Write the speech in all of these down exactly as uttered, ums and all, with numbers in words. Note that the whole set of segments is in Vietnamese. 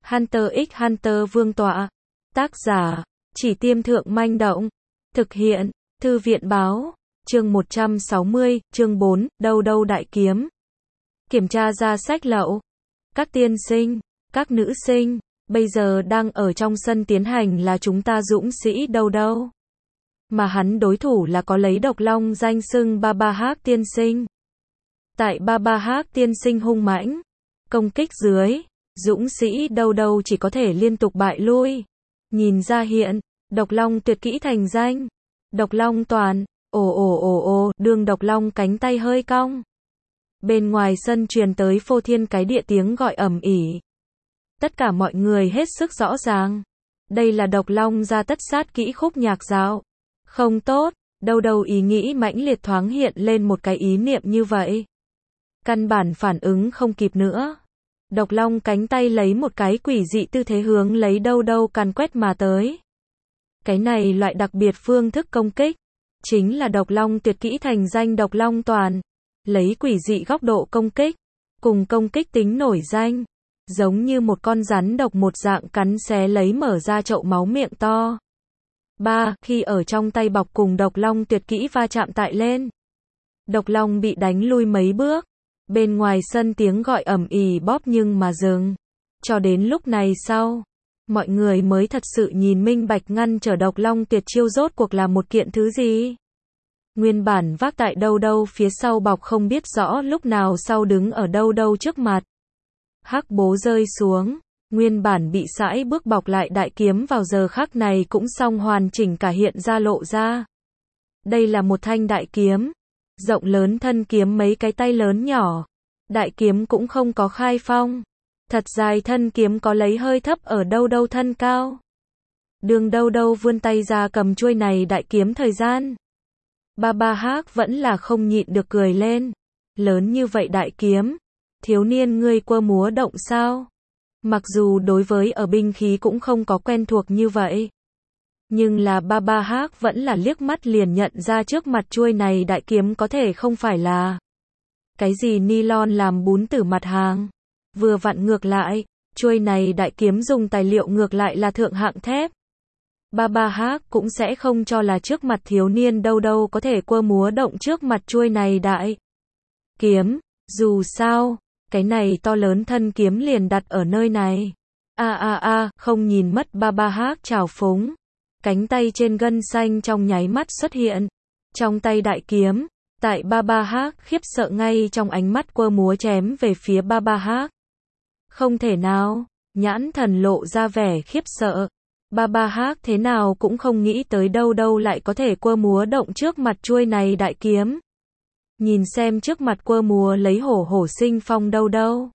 Hunter x Hunter Vương tọa. Tác giả, Chỉ Tiêm Thượng Manh Động. Thực hiện, Thư viện Báo. Chương một trăm sáu mươi, chương bốn, đâu đâu đại kiếm. Kiểm tra ra sách lậu. Các tiên sinh, các nữ sinh, bây giờ đang ở trong sân tiến hành là chúng ta dũng sĩ đâu đâu. Mà hắn đối thủ là có lấy độc long danh xưng Ba Ba Hác tiên sinh. Tại Ba Ba Hác tiên sinh hung mãnh công kích dưới, dũng sĩ đâu đâu chỉ có thể liên tục bại lui. Nhìn ra hiện, độc long tuyệt kỹ thành danh. Độc long toàn, ồ ồ ồ ồ, đường độc long cánh tay hơi cong. Bên ngoài sân truyền tới phô thiên cái địa tiếng gọi ầm ĩ. Tất cả mọi người hết sức rõ ràng. Đây là độc long ra tất sát kỹ khúc nhạc dạo. Không tốt, đâu đâu ý nghĩ mãnh liệt thoáng hiện lên một cái ý niệm như vậy. Căn bản phản ứng không kịp nữa. Độc long cánh tay lấy một cái quỷ dị tư thế hướng lấy đâu đâu càn quét mà tới. Cái này loại đặc biệt phương thức công kích, chính là độc long tuyệt kỹ thành danh độc long toàn. Lấy quỷ dị góc độ công kích, cùng công kích tính nổi danh. Giống như một con rắn độc một dạng cắn xé lấy mở ra chậu máu miệng to. ba. Khi ở trong tay bọc cùng độc long tuyệt kỹ va chạm tại lên. Độc long bị đánh lui mấy bước. Bên ngoài sân tiếng gọi ầm ĩ bóp nhưng mà dừng. Cho đến lúc này sau, mọi người mới thật sự nhìn minh bạch ngăn trở độc long tuyệt chiêu rốt cuộc là một kiện thứ gì. Nguyên bản vác tại đâu đâu phía sau bọc không biết rõ lúc nào sau đứng ở đâu đâu trước mặt. Hắc bố rơi xuống, nguyên bản bị sãi bước bọc lại đại kiếm vào giờ khắc này cũng xong hoàn chỉnh cả hiện ra lộ ra. Đây là một thanh đại kiếm, rộng lớn thân kiếm mấy cái tay lớn nhỏ. Đại kiếm cũng không có khai phong. Thật dài thân kiếm có lấy hơi thấp ở đâu đâu thân cao. Đường đâu đâu vươn tay ra cầm chuôi này đại kiếm thời gian. Ba Ba Hác vẫn là không nhịn được cười lên. Lớn như vậy đại kiếm, thiếu niên ngươi quơ múa động sao? Mặc dù đối với ở binh khí cũng không có quen thuộc như vậy. Nhưng là Ba Ba Hác vẫn là liếc mắt liền nhận ra trước mặt chuôi này đại kiếm có thể không phải là cái gì nylon làm bún tử mặt hàng. Vừa vặn ngược lại, chuôi này đại kiếm dùng tài liệu ngược lại là thượng hạng thép. Ba Ba Hác cũng sẽ không cho là trước mặt thiếu niên đâu đâu có thể quơ múa động trước mặt chuôi này đại kiếm. Dù sao, cái này to lớn thân kiếm liền đặt ở nơi này. A a a, không nhìn mất Ba Ba Hác trào phúng. Cánh tay trên gân xanh trong nháy mắt xuất hiện. Trong tay đại kiếm, tại Ba Ba Hác khiếp sợ ngay trong ánh mắt quơ múa chém về phía Ba Ba Hác. Không thể nào, nhãn thần lộ ra vẻ khiếp sợ. Ba Ba Hác thế nào cũng không nghĩ tới đâu đâu lại có thể quơ múa động trước mặt chuôi này đại kiếm. Nhìn xem trước mặt quơ múa lấy hổ hổ sinh phong đâu đâu.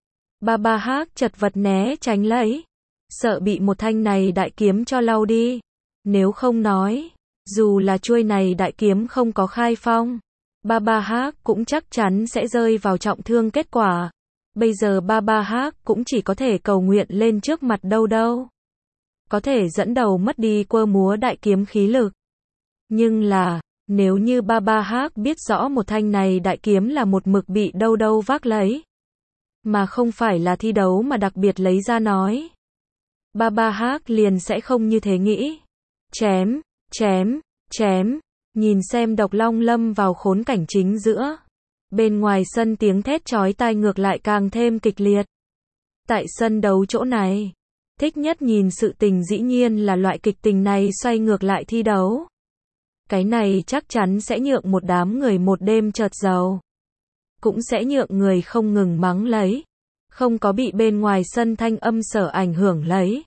Ba Ba Hác chật vật né tránh lấy. Sợ bị một thanh này đại kiếm cho lau đi. Nếu không nói, dù là chuôi này đại kiếm không có khai phong, Ba Ba Hác cũng chắc chắn sẽ rơi vào trọng thương kết quả. Bây giờ Ba Ba Hác cũng chỉ có thể cầu nguyện lên trước mặt đâu đâu. Có thể dẫn đầu mất đi quơ múa đại kiếm khí lực. Nhưng là, nếu như Ba Ba Hác biết rõ một thanh này đại kiếm là một mực bị đâu đâu vác lấy, mà không phải là thi đấu mà đặc biệt lấy ra nói, Ba Ba Hác liền sẽ không như thế nghĩ. Chém, chém, chém, nhìn xem độc long lâm vào khốn cảnh chính giữa. Bên ngoài sân tiếng thét chói tai ngược lại càng thêm kịch liệt. Tại sân đấu chỗ này, thích nhất nhìn sự tình dĩ nhiên là loại kịch tình này xoay ngược lại thi đấu. Cái này chắc chắn sẽ nhượng một đám người một đêm chợt giàu. Cũng sẽ nhượng người không ngừng mắng lấy. Không có bị bên ngoài sân thanh âm sở ảnh hưởng lấy.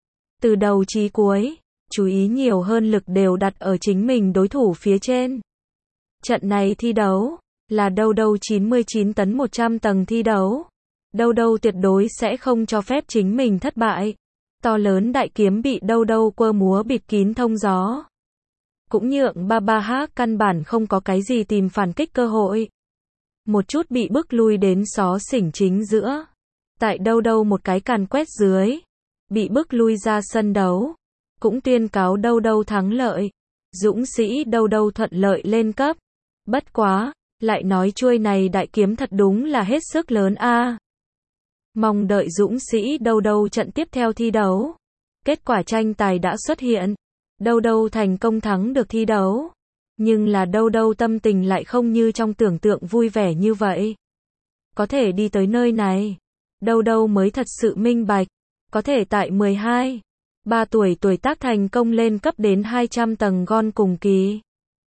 Từ đầu chí cuối, chú ý nhiều hơn lực đều đặt ở chính mình đối thủ phía trên. Trận này thi đấu, là đâu đâu chín mươi chín tấn một trăm tầng thi đấu. Đâu đâu tuyệt đối sẽ không cho phép chính mình thất bại. To lớn đại kiếm bị đâu đâu quơ múa bịt kín thông gió. Cũng nhượng Ba Ba Hác căn bản không có cái gì tìm phản kích cơ hội. Một chút bị bức lui đến xó xỉnh chính giữa. Tại đâu đâu một cái càn quét dưới. Bị bức lui ra sân đấu. Cũng tuyên cáo đâu đâu thắng lợi. Dũng sĩ đâu đâu thuận lợi lên cấp. Bất quá, lại nói chuôi này đại kiếm thật đúng là hết sức lớn a. Mong đợi dũng sĩ đâu đâu trận tiếp theo thi đấu. Kết quả tranh tài đã xuất hiện. Đâu đâu thành công thắng được thi đấu. Nhưng là đâu đâu tâm tình lại không như trong tưởng tượng vui vẻ như vậy. Có thể đi tới nơi này. Đâu đâu mới thật sự minh bạch. Có thể tại mười hai, ba tuổi tuổi tác thành công lên cấp đến hai trăm tầng gon cùng kỳ.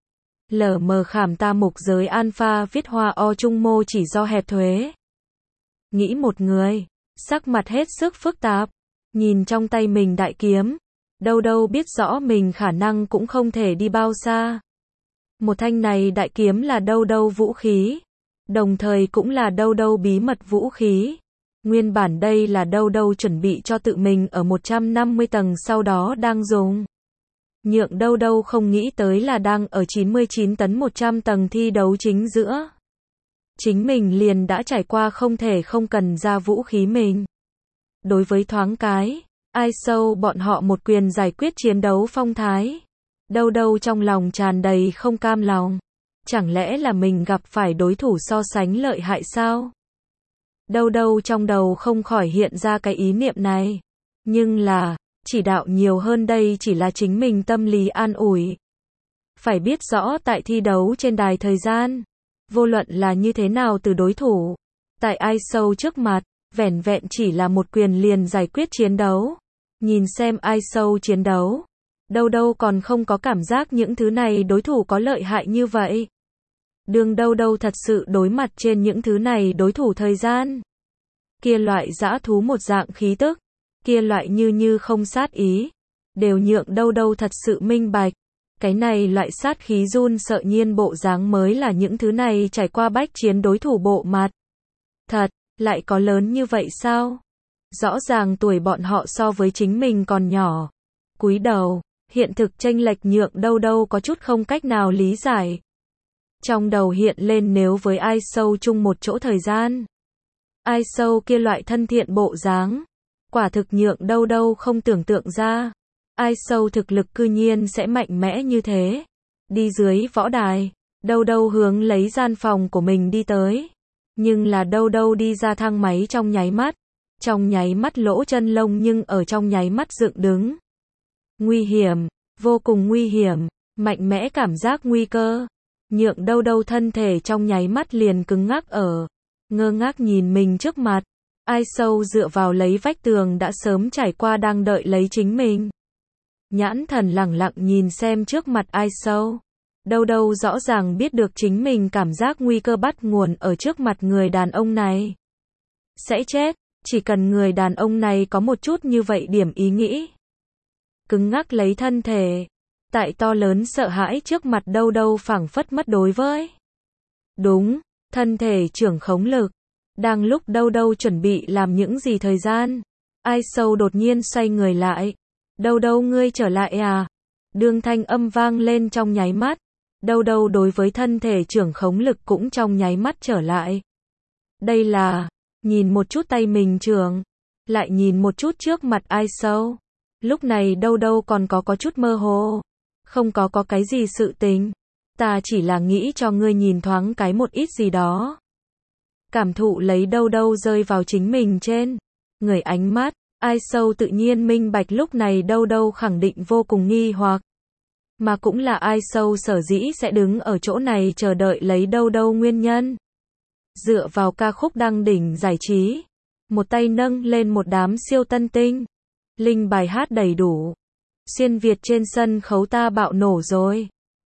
Lờ mờ khảm ta mục giới alpha viết hoa o trung mô chỉ do hẹp thuế. Nghĩ một người, sắc mặt hết sức phức tạp, nhìn trong tay mình đại kiếm, đâu đâu biết rõ mình khả năng cũng không thể đi bao xa. Một thanh này đại kiếm là đâu đâu vũ khí, đồng thời cũng là đâu đâu bí mật vũ khí. Nguyên bản đây là đâu đâu chuẩn bị cho tự mình ở một trăm năm mươi tầng sau đó đang dùng. Nhượng đâu đâu không nghĩ tới là đang ở chín mươi chín tấn một trăm tầng thi đấu chính giữa. Chính mình liền đã trải qua không thể không cần ra vũ khí mình. Đối với thoáng cái, ai sâu bọn họ một quyền giải quyết chiến đấu phong thái. Đâu đâu trong lòng tràn đầy không cam lòng. Chẳng lẽ là mình gặp phải đối thủ so sánh lợi hại sao? Đâu đâu trong đầu không khỏi hiện ra cái ý niệm này. Nhưng là, chỉ đạo nhiều hơn đây chỉ là chính mình tâm lý an ủi. Phải biết rõ tại thi đấu trên đài thời gian, vô luận là như thế nào từ đối thủ, tại ai sâu trước mặt, vẻn vẹn chỉ là một quyền liền giải quyết chiến đấu. Nhìn xem ai sâu chiến đấu, đâu đâu còn không có cảm giác những thứ này đối thủ có lợi hại như vậy. Đường đâu đâu thật sự đối mặt trên những thứ này đối thủ thời gian. Kia loại dã thú một dạng khí tức, kia loại như như không sát ý, đều nhượng đâu đâu thật sự minh bạch. Cái này loại sát khí run sợ nhiên bộ dáng mới là những thứ này trải qua bách chiến đối thủ bộ mặt. Thật, lại có lớn như vậy sao? Rõ ràng tuổi bọn họ so với chính mình còn nhỏ. Cúi đầu, hiện thực chênh lệch nhượng đâu đâu có chút không cách nào lý giải. Trong đầu hiện lên nếu với ai sâu chung một chỗ thời gian. Ai sâu kia loại thân thiện bộ dáng. Quả thực nhượng đâu đâu không tưởng tượng ra. Ai sâu thực lực cư nhiên sẽ mạnh mẽ như thế. Đi dưới võ đài, đâu đâu hướng lấy gian phòng của mình đi tới. Nhưng là đâu đâu đi ra thang máy trong nháy mắt. Trong nháy mắt lỗ chân lông nhưng ở trong nháy mắt dựng đứng. Nguy hiểm, vô cùng nguy hiểm, mạnh mẽ cảm giác nguy cơ. Nhượng đâu đâu thân thể trong nháy mắt liền cứng ngắc ở. Ngơ ngác nhìn mình trước mặt. Ai sâu dựa vào lấy vách tường đã sớm trải qua đang đợi lấy chính mình. Nhãn thần lẳng lặng nhìn xem trước mặt ai sâu. Đâu đâu rõ ràng biết được chính mình cảm giác nguy cơ bắt nguồn ở trước mặt người đàn ông này. Sẽ chết, chỉ cần người đàn ông này có một chút như vậy điểm ý nghĩ. Cứng ngắc lấy thân thể. Tại to lớn sợ hãi trước mặt đâu đâu phảng phất mất đối với. Đúng, thân thể trưởng khống lực. Đang lúc đâu đâu chuẩn bị làm những gì thời gian. Ai sâu đột nhiên xoay người lại. Đâu đâu ngươi trở lại à? Đương thanh âm vang lên trong nháy mắt. Đâu đâu đối với thân thể trưởng khống lực cũng trong nháy mắt trở lại. Đây là, nhìn một chút tay mình trưởng. Lại nhìn một chút trước mặt ai sâu. Lúc này đâu đâu còn có có chút mơ hồ. Không có có cái gì sự tình. Ta chỉ là nghĩ cho ngươi nhìn thoáng cái một ít gì đó. Cảm thụ lấy đâu đâu rơi vào chính mình trên. Người ánh mắt, ai sâu tự nhiên minh bạch lúc này đâu đâu khẳng định vô cùng nghi hoặc. Mà cũng là ai sâu sở dĩ sẽ đứng ở chỗ này chờ đợi lấy đâu đâu nguyên nhân. Dựa vào ca khúc đăng đỉnh giải trí. Một tay nâng lên một đám siêu tân tinh. Linh bài hát đầy đủ. Xuyên Việt trên sân khấu ta bạo nổ rồi.